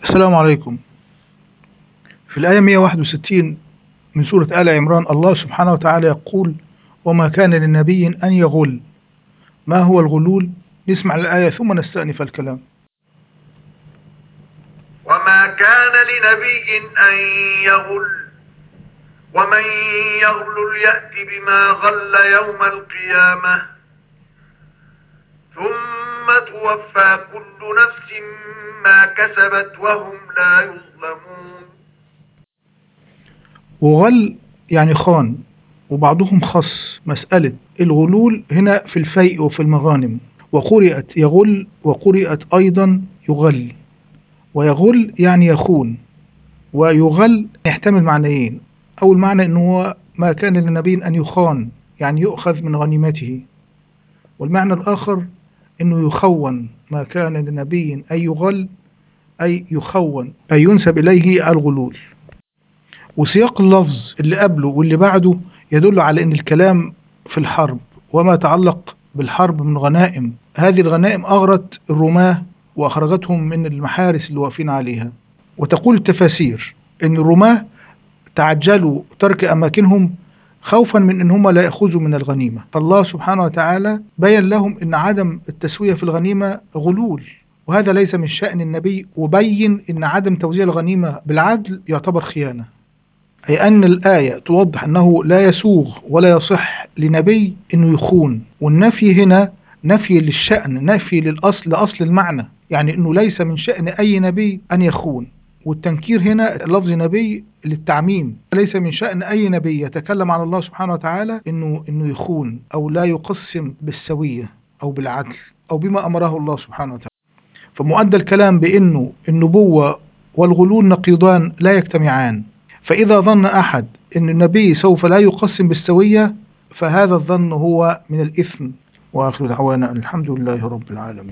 السلام عليكم. في الآية 161 من سورة آل عمران الله سبحانه وتعالى يقول: وما كان لنبي أن يغل. ما هو الغلول؟ نسمع الآية ثم نستأنف الكلام. وما كان لنبي أن يغل ومن يغلل يأت بما غل يوم القيامة ثم توفى كل نفس ما كسبت وهم لا يظلمون. وغل يعني خان، وبعضهم خص مسألة الغلول هنا في الفيء وفي المغانم، وقرئت يغل وقرئت أيضا يغل. ويغل يعني يخون، ويغل يحتمل معنيين. أول معنى أنه هو ما كان لنبي أن يخان، يعني يؤخذ من غنيمته. والمعنى الآخر أنه يخون، ما كان لنبي أن يغل أي يخون، أي ينسب إليه الغلول. وسياق اللفظ اللي قبله واللي بعده يدل على أن الكلام في الحرب، وما تعلق بالحرب من غنائم. هذه الغنائم أغرت الرماة وأخرجتهم من المحارس اللي واقفين عليها. وتقول التفاسير أن الرماة تعجلوا ترك أماكنهم خوفا من أن هم لا يأخذوا من الغنيمة، فالله سبحانه وتعالى بين لهم أن عدم التسوية في الغنيمة غلول، وهذا ليس من شأن النبي، وبين أن عدم توزيع الغنيمة بالعدل يعتبر خيانة. أي أن الآية توضح أنه لا يسوغ ولا يصح لنبي أنه يخون. والنفي هنا نفي للشأن، نفي لأصل المعنى، يعني أنه ليس من شأن أي نبي أن يخون. والتنكير هنا لفظ نبي للتعميم، ليس من شأن أي نبي يتكلم عن الله سبحانه وتعالى أنه يخون أو لا يقسم بالسوية أو بالعدل أو بما أمره الله سبحانه وتعالى. فمؤدى الكلام بأنه النبوة والغلول نقيضان لا يجتمعان. فإذا ظن أحد أن النبي سوف لا يقسم بالسوية فهذا الظن هو من الإثم. وآخر دعوانا الحمد لله رب العالمين.